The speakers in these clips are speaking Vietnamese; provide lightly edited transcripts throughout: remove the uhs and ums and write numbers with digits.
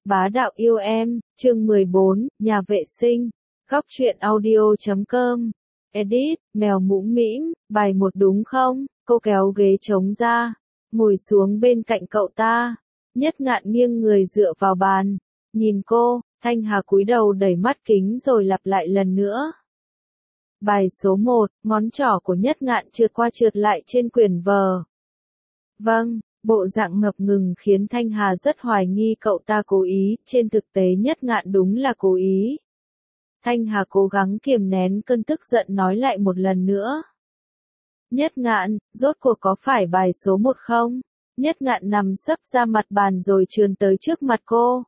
Bá đạo yêu em, chương 14, nhà vệ sinh, góc truyện audio.com, edit, mèo mũm mĩm, bài 1 đúng không? Cô kéo ghế trống ra, ngồi xuống bên cạnh cậu ta. Nhất Ngạn nghiêng người dựa vào bàn, nhìn cô, Thanh Hà cúi đầu đẩy mắt kính rồi lặp lại lần nữa. Bài số 1, ngón trỏ của Nhất Ngạn trượt qua trượt lại trên quyển vở. Vâng. Bộ dạng ngập ngừng khiến Thanh Hà rất hoài nghi cậu ta cố ý, trên thực tế Nhất Ngạn đúng là cố ý. Thanh Hà cố gắng kiềm nén cơn tức giận nói lại một lần nữa. Nhất Ngạn, rốt cuộc có phải bài số 1 không? Nhất Ngạn nằm sấp ra mặt bàn rồi trườn tới trước mặt cô.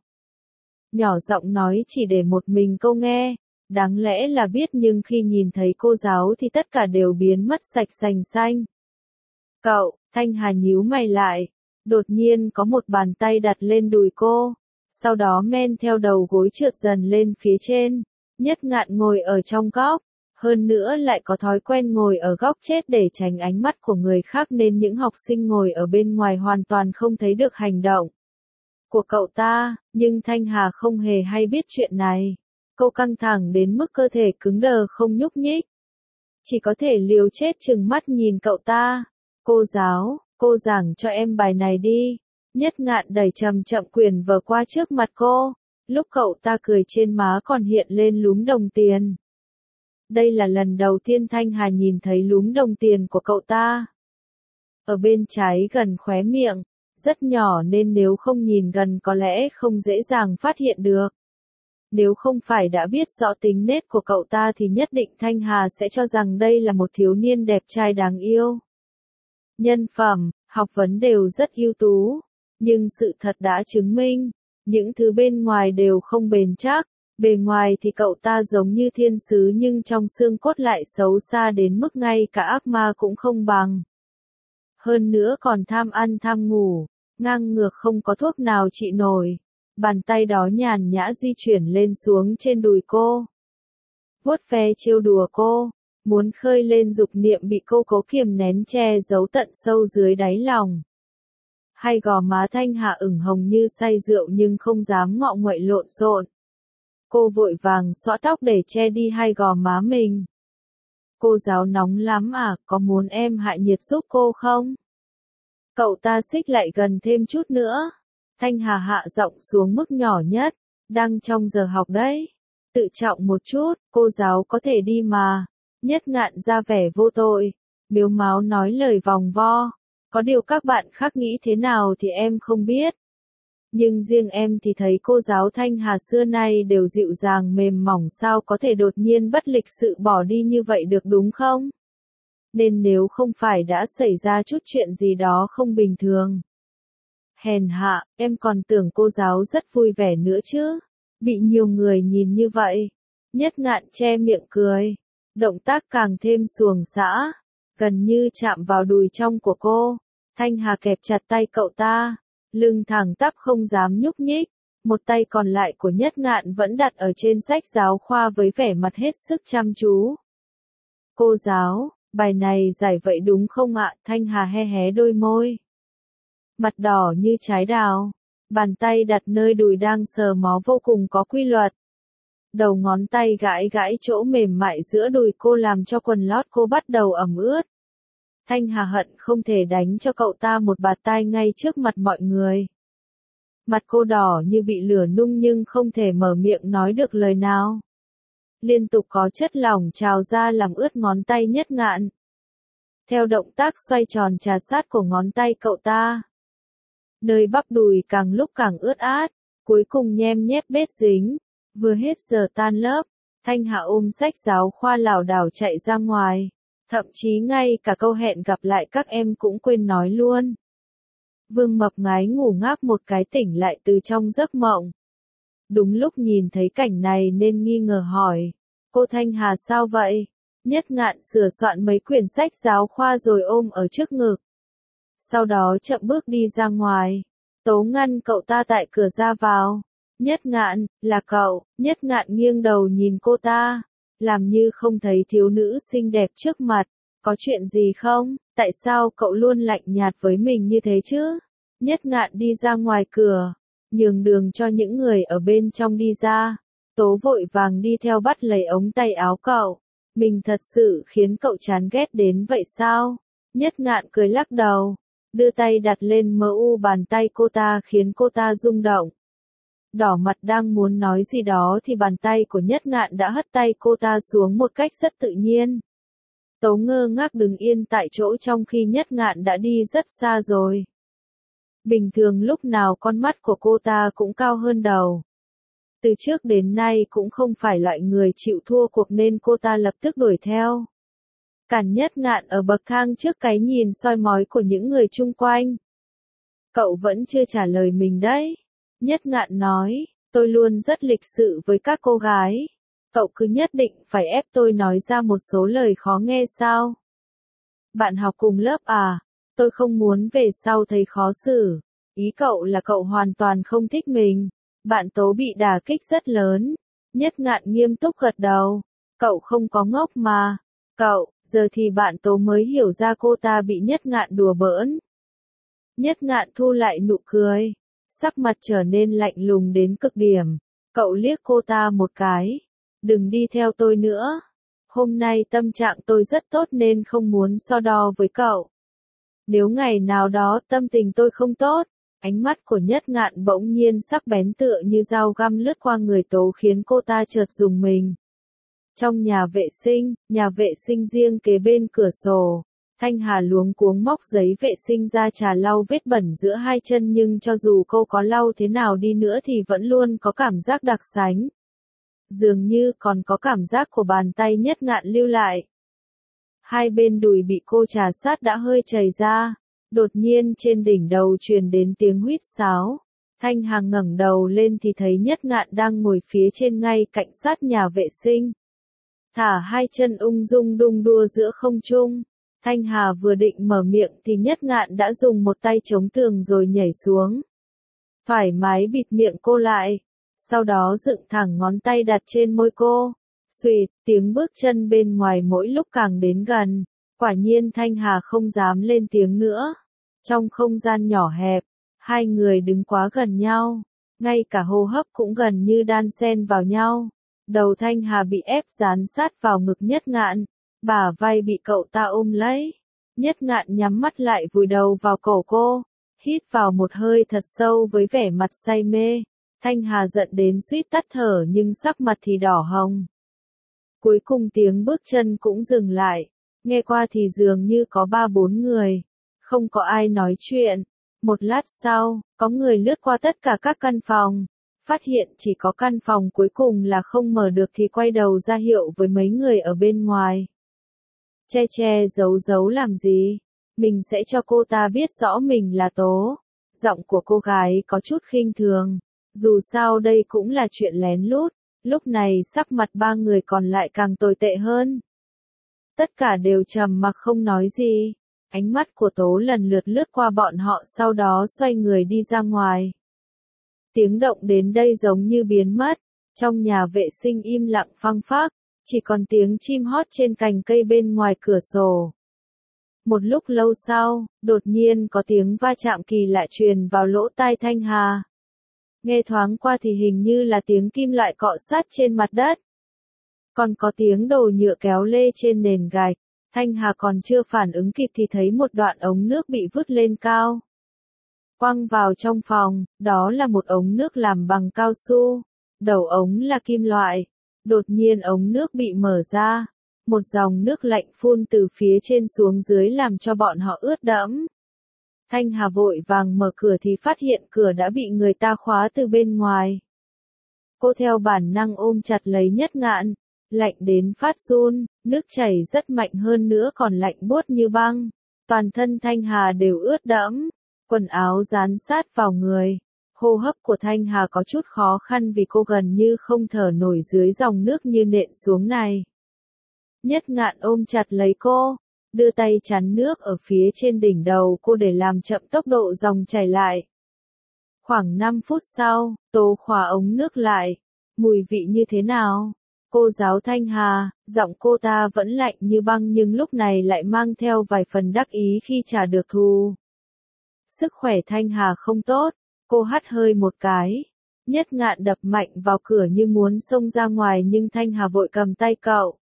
Nhỏ giọng nói chỉ để một mình cô nghe, đáng lẽ là biết nhưng khi nhìn thấy cô giáo thì tất cả đều biến mất sạch sành xanh. Cậu, Thanh Hà nhíu mày lại, đột nhiên có một bàn tay đặt lên đùi cô, sau đó men theo đầu gối trượt dần lên phía trên. Nhất Ngạn ngồi ở trong góc, hơn nữa lại có thói quen ngồi ở góc chết để tránh ánh mắt của người khác nên những học sinh ngồi ở bên ngoài hoàn toàn không thấy được hành động của cậu ta, nhưng Thanh Hà không hề hay biết chuyện này. Cô căng thẳng đến mức cơ thể cứng đờ không nhúc nhích, chỉ có thể liều chết trừng mắt nhìn cậu ta. Cô giáo, cô giảng cho em bài này đi. Nhất Ngạn đẩy chậm chậm quyển vở qua trước mặt cô, lúc cậu ta cười trên má còn hiện lên lúm đồng tiền. Đây là lần đầu tiên Thanh Hà nhìn thấy lúm đồng tiền của cậu ta. Ở bên trái gần khóe miệng, rất nhỏ nên nếu không nhìn gần có lẽ không dễ dàng phát hiện được. Nếu không phải đã biết rõ tính nết của cậu ta thì nhất định Thanh Hà sẽ cho rằng đây là một thiếu niên đẹp trai đáng yêu. Nhân phẩm, học vấn đều rất ưu tú, nhưng sự thật đã chứng minh, những thứ bên ngoài đều không bền chắc. Bề ngoài thì cậu ta giống như thiên sứ nhưng trong xương cốt lại xấu xa đến mức ngay cả ác ma cũng không bằng. Hơn nữa còn tham ăn tham ngủ, ngang ngược không có thuốc nào trị nổi. Bàn tay đó nhàn nhã di chuyển lên xuống trên đùi cô, vuốt ve trêu đùa cô, muốn khơi lên dục niệm bị cô cố kiềm nén che giấu tận sâu dưới đáy lòng. Hai gò má Thanh Hà ửng hồng như say rượu nhưng không dám ngọ nguậy lộn xộn. Cô vội vàng xõa tóc để che đi hai gò má mình. Cô giáo nóng lắm à, có muốn em hạ nhiệt giúp cô không? Cậu ta xích lại gần thêm chút nữa. Thanh Hà hạ giọng xuống mức nhỏ nhất, đang trong giờ học đấy. Tự trọng một chút, cô giáo có thể đi mà. Nhất Ngạn ra vẻ vô tội, mếu máo nói lời vòng vo. Có điều các bạn khác nghĩ thế nào thì em không biết. Nhưng riêng em thì thấy cô giáo Thanh Hà xưa nay đều dịu dàng mềm mỏng, sao có thể đột nhiên bất lịch sự bỏ đi như vậy được đúng không? Nên nếu không phải đã xảy ra chút chuyện gì đó không bình thường. Hèn hạ, em còn tưởng cô giáo rất vui vẻ nữa chứ. Bị nhiều người nhìn như vậy. Nhất Ngạn che miệng cười. Động tác càng thêm xuồng xã, gần như chạm vào đùi trong của cô. Thanh Hà kẹp chặt tay cậu ta, lưng thẳng tắp không dám nhúc nhích. Một tay còn lại của Nhất Ngạn vẫn đặt ở trên sách giáo khoa với vẻ mặt hết sức chăm chú. Cô giáo, bài này giải vậy đúng không ạ? Thanh Hà hé hé đôi môi, mặt đỏ như trái đào, bàn tay đặt nơi đùi đang sờ mó vô cùng có quy luật. Đầu ngón tay gãi gãi chỗ mềm mại giữa đùi cô làm cho quần lót cô bắt đầu ẩm ướt. Thanh Hà hận không thể đánh cho cậu ta một bạt tai ngay trước mặt mọi người. Mặt cô đỏ như bị lửa nung nhưng không thể mở miệng nói được lời nào. Liên tục có chất lỏng trào ra làm ướt ngón tay Nhất Ngạn. Theo động tác xoay tròn trà sát của ngón tay cậu ta, nơi bắp đùi càng lúc càng ướt át, cuối cùng nhem nhép bết dính. Vừa hết giờ tan lớp, Thanh Hà ôm sách giáo khoa lảo đảo chạy ra ngoài, thậm chí ngay cả câu hẹn gặp lại các em cũng quên nói luôn. Vương Mập ngái ngủ ngáp một cái tỉnh lại từ trong giấc mộng. Đúng lúc nhìn thấy cảnh này nên nghi ngờ hỏi, cô Thanh Hà sao vậy? Nhất Ngạn sửa soạn mấy quyển sách giáo khoa rồi ôm ở trước ngực. Sau đó chậm bước đi ra ngoài, tố ngăn cậu ta tại cửa ra vào. Nhất Ngạn, là cậu. Nhất Ngạn nghiêng đầu nhìn cô ta, làm như không thấy thiếu nữ xinh đẹp trước mặt. Có chuyện gì không? Tại sao cậu luôn lạnh nhạt với mình như thế chứ? Nhất Ngạn đi ra ngoài cửa, nhường đường cho những người ở bên trong đi ra. Tố vội vàng đi theo bắt lấy ống tay áo cậu. Mình thật sự khiến cậu chán ghét đến vậy sao? Nhất Ngạn cười lắc đầu, đưa tay đặt lên bàn tay cô ta khiến cô ta rung động. Đỏ mặt đang muốn nói gì đó thì bàn tay của Nhất Ngạn đã hất tay cô ta xuống một cách rất tự nhiên. Tố ngơ ngác đứng yên tại chỗ trong khi Nhất Ngạn đã đi rất xa rồi. Bình thường lúc nào con mắt của cô ta cũng cao hơn đầu. Từ trước đến nay cũng không phải loại người chịu thua cuộc nên cô ta lập tức đuổi theo. Cản Nhất Ngạn ở bậc thang trước cái nhìn soi mói của những người chung quanh. Cậu vẫn chưa trả lời mình đấy. Nhất Ngạn nói, tôi luôn rất lịch sự với các cô gái. Cậu cứ nhất định phải ép tôi nói ra một số lời khó nghe sao? Bạn học cùng lớp à? Tôi không muốn về sau thấy khó xử. Ý cậu là cậu hoàn toàn không thích mình. Bạn Tố bị đả kích rất lớn. Nhất Ngạn nghiêm túc gật đầu. Cậu không có ngốc mà. Cậu, giờ thì bạn Tố mới hiểu ra cô ta bị Nhất Ngạn đùa bỡn. Nhất Ngạn thu lại nụ cười. Sắc mặt trở nên lạnh lùng đến cực điểm. Cậu liếc cô ta một cái. Đừng đi theo tôi nữa. Hôm nay tâm trạng tôi rất tốt nên không muốn so đo với cậu. Nếu ngày nào đó tâm tình tôi không tốt, ánh mắt của Nhất Ngạn bỗng nhiên sắc bén tựa như dao găm lướt qua người Tố khiến cô ta chợt rùng mình. Trong nhà vệ sinh riêng kế bên cửa sổ, Thanh Hà luống cuống móc giấy vệ sinh ra trà lau vết bẩn giữa hai chân nhưng cho dù cô có lau thế nào đi nữa thì vẫn luôn có cảm giác đặc sánh. Dường như còn có cảm giác của bàn tay Nhất Ngạn lưu lại. Hai bên đùi bị cô trà sát đã hơi chảy ra. Đột nhiên trên đỉnh đầu truyền đến tiếng huýt sáo. Thanh Hà ngẩng đầu lên thì thấy Nhất Ngạn đang ngồi phía trên ngay cạnh sát nhà vệ sinh. Thả hai chân ung dung đung đua giữa không trung. Thanh Hà vừa định mở miệng thì Nhất Ngạn đã dùng một tay chống tường rồi nhảy xuống. Thoải mái bịt miệng cô lại. Sau đó dựng thẳng ngón tay đặt trên môi cô. Xuỵt, tiếng bước chân bên ngoài mỗi lúc càng đến gần. Quả nhiên Thanh Hà không dám lên tiếng nữa. Trong không gian nhỏ hẹp, hai người đứng quá gần nhau. Ngay cả hô hấp cũng gần như đan xen vào nhau. Đầu Thanh Hà bị ép dán sát vào ngực Nhất Ngạn. Bả vai bị cậu ta ôm lấy. Nhất Ngạn nhắm mắt lại vùi đầu vào cổ cô. Hít vào một hơi thật sâu với vẻ mặt say mê. Thanh Hà giận đến suýt tắt thở nhưng sắc mặt thì đỏ hồng. Cuối cùng tiếng bước chân cũng dừng lại. Nghe qua thì dường như có 3-4 người. Không có ai nói chuyện. Một lát sau, có người lướt qua tất cả các căn phòng. Phát hiện chỉ có căn phòng cuối cùng là không mở được thì quay đầu ra hiệu với mấy người ở bên ngoài. Che giấu làm gì? Mình sẽ cho cô ta biết rõ mình là Tố. Giọng của cô gái có chút khinh thường. Dù sao đây cũng là chuyện lén lút. Lúc này sắc mặt 3 người còn lại càng tồi tệ hơn. Tất cả đều trầm mặc không nói gì. Ánh mắt của Tố lần lượt lướt qua bọn họ sau đó xoay người đi ra ngoài. Tiếng động đến đây giống như biến mất. Trong nhà vệ sinh im lặng phăng phắc. Chỉ còn tiếng chim hót trên cành cây bên ngoài cửa sổ. Một lúc lâu sau, đột nhiên có tiếng va chạm kỳ lạ truyền vào lỗ tai Thanh Hà. Nghe thoáng qua thì hình như là tiếng kim loại cọ sát trên mặt đất. Còn có tiếng đồ nhựa kéo lê trên nền gạch. Thanh Hà còn chưa phản ứng kịp thì thấy một đoạn ống nước bị vứt lên cao. Quăng vào trong phòng, đó là một ống nước làm bằng cao su. Đầu ống là kim loại. Đột nhiên ống nước bị mở ra. Một dòng nước lạnh phun từ phía trên xuống dưới làm cho bọn họ ướt đẫm. Thanh Hà vội vàng mở cửa thì phát hiện cửa đã bị người ta khóa từ bên ngoài. Cô theo bản năng ôm chặt lấy Nhất Ngạn. Lạnh đến phát run, nước chảy rất mạnh hơn nữa còn lạnh buốt như băng. Toàn thân Thanh Hà đều ướt đẫm. Quần áo dán sát vào người. Hô hấp của Thanh Hà có chút khó khăn vì cô gần như không thở nổi dưới dòng nước như nện xuống này. Nhất Ngạn ôm chặt lấy cô, đưa tay chắn nước ở phía trên đỉnh đầu cô để làm chậm tốc độ dòng chảy lại. Khoảng 5 phút sau, Tố khóa ống nước lại. Mùi vị như thế nào? Cô giáo Thanh Hà, giọng cô ta vẫn lạnh như băng nhưng lúc này lại mang theo vài phần đắc ý khi trả được thù. Sức khỏe Thanh Hà không tốt, Cô hắt hơi một cái. Nhất Ngạn đập mạnh vào cửa như muốn xông ra ngoài nhưng Thanh Hà vội cầm tay cậu.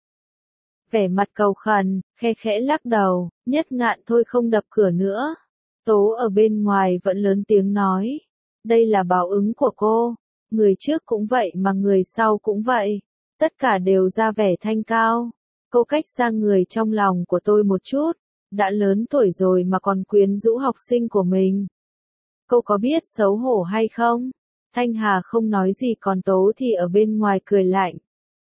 Vẻ mặt cầu khẩn, khe khẽ lắc đầu, Nhất Ngạn thôi không đập cửa nữa. Tố ở bên ngoài vẫn lớn tiếng nói. Đây là báo ứng của cô. Người trước cũng vậy mà người sau cũng vậy. Tất cả đều ra vẻ thanh cao. Cô cách xa người trong lòng của tôi một chút. Đã lớn tuổi rồi mà còn quyến rũ học sinh của mình. Cô có biết xấu hổ hay không? Thanh Hà không nói gì còn Tố thì ở bên ngoài cười lạnh.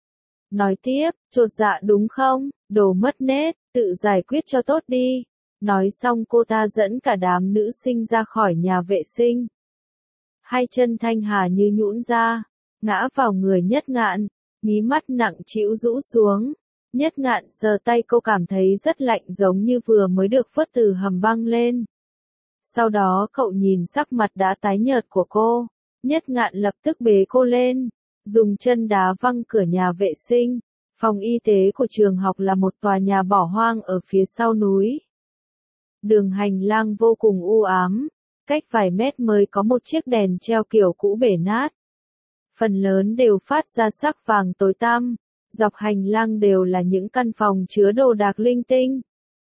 Nói tiếp, chột dạ đúng không? Đồ mất nết, tự giải quyết cho tốt đi. Nói xong cô ta dẫn cả đám nữ sinh ra khỏi nhà vệ sinh. Hai chân Thanh Hà như nhũn ra, ngã vào người Nhất Ngạn, mí mắt nặng trĩu rũ xuống. Nhất Ngạn sờ tay cô cảm thấy rất lạnh giống như vừa mới được vớt từ hầm băng lên. Sau đó cậu nhìn sắc mặt đã tái nhợt của cô. Nhất Ngạn lập tức bế cô lên, dùng chân đá văng cửa nhà vệ sinh. Phòng y tế của trường học là một tòa nhà bỏ hoang ở phía sau núi. Đường hành lang vô cùng u ám, cách vài mét mới có một chiếc đèn treo kiểu cũ bể nát. Phần lớn đều phát ra sắc vàng tối tăm, dọc hành lang đều là những căn phòng chứa đồ đạc linh tinh.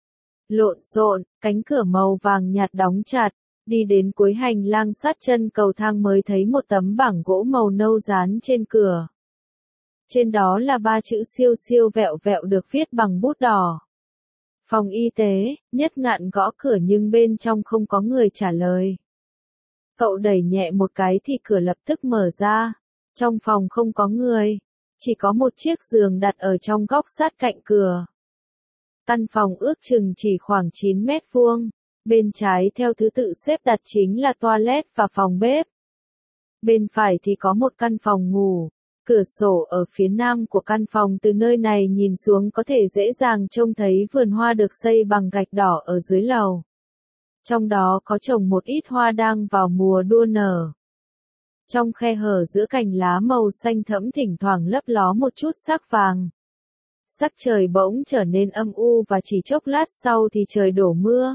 Lộn xộn, cánh cửa màu vàng nhạt đóng chặt, đi đến cuối hành lang sát chân cầu thang mới thấy một tấm bảng gỗ màu nâu dán trên cửa. Trên đó là 3 chữ siêu siêu vẹo vẹo được viết bằng bút đỏ. Phòng y tế, Nhất Ngạn gõ cửa nhưng bên trong không có người trả lời. Cậu đẩy nhẹ một cái thì cửa lập tức mở ra. Trong phòng không có người, chỉ có một chiếc giường đặt ở trong góc sát cạnh cửa. Căn phòng ước chừng chỉ khoảng 9 mét vuông. Bên trái theo thứ tự xếp đặt chính là toilet và phòng bếp. Bên phải thì có một căn phòng ngủ. Cửa sổ ở phía nam của căn phòng từ nơi này nhìn xuống có thể dễ dàng trông thấy vườn hoa được xây bằng gạch đỏ ở dưới lầu. Trong đó có trồng một ít hoa đang vào mùa đua nở. Trong khe hở giữa cành lá màu xanh thẫm thỉnh thoảng lấp ló một chút sắc vàng. Sắc trời bỗng trở nên âm u và chỉ chốc lát sau thì trời đổ mưa.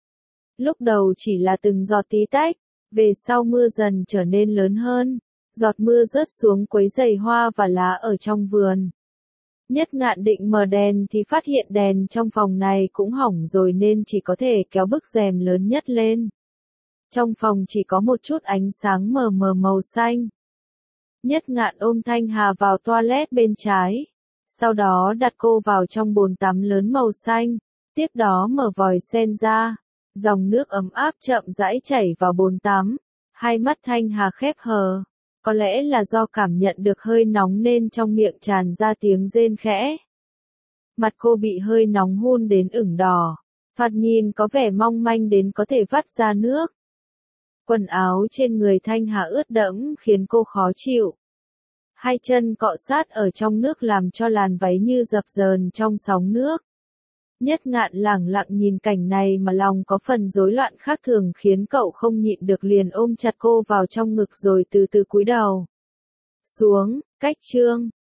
Lúc đầu chỉ là từng giọt tí tách, về sau mưa dần trở nên lớn hơn. Giọt mưa rớt xuống quấy rầy hoa và lá ở trong vườn. Nhất Ngạn định mở đèn thì phát hiện đèn trong phòng này cũng hỏng rồi nên chỉ có thể kéo bức rèm lớn nhất lên. Trong phòng chỉ có một chút ánh sáng mờ mờ màu xanh. Nhất Ngạn ôm Thanh Hà vào toilet bên trái. Sau đó đặt cô vào trong bồn tắm lớn màu xanh. Tiếp đó mở vòi sen ra. Dòng nước ấm áp chậm rãi chảy vào bồn tắm. Hai mắt Thanh Hà khép hờ. Có lẽ là do cảm nhận được hơi nóng nên trong miệng tràn ra tiếng rên khẽ. Mặt cô bị hơi nóng hun đến ửng đỏ. Thoạt nhìn có vẻ mong manh đến có thể vắt ra nước. Quần áo trên người Thanh Hà ướt đẫm khiến cô khó chịu. Hai chân cọ sát ở trong nước làm cho làn váy như dập dờn trong sóng nước. Nhất Ngạn lẳng lặng nhìn cảnh này mà lòng có phần rối loạn khác thường khiến cậu không nhịn được liền ôm chặt cô vào trong ngực rồi từ từ cúi đầu xuống. Cách chương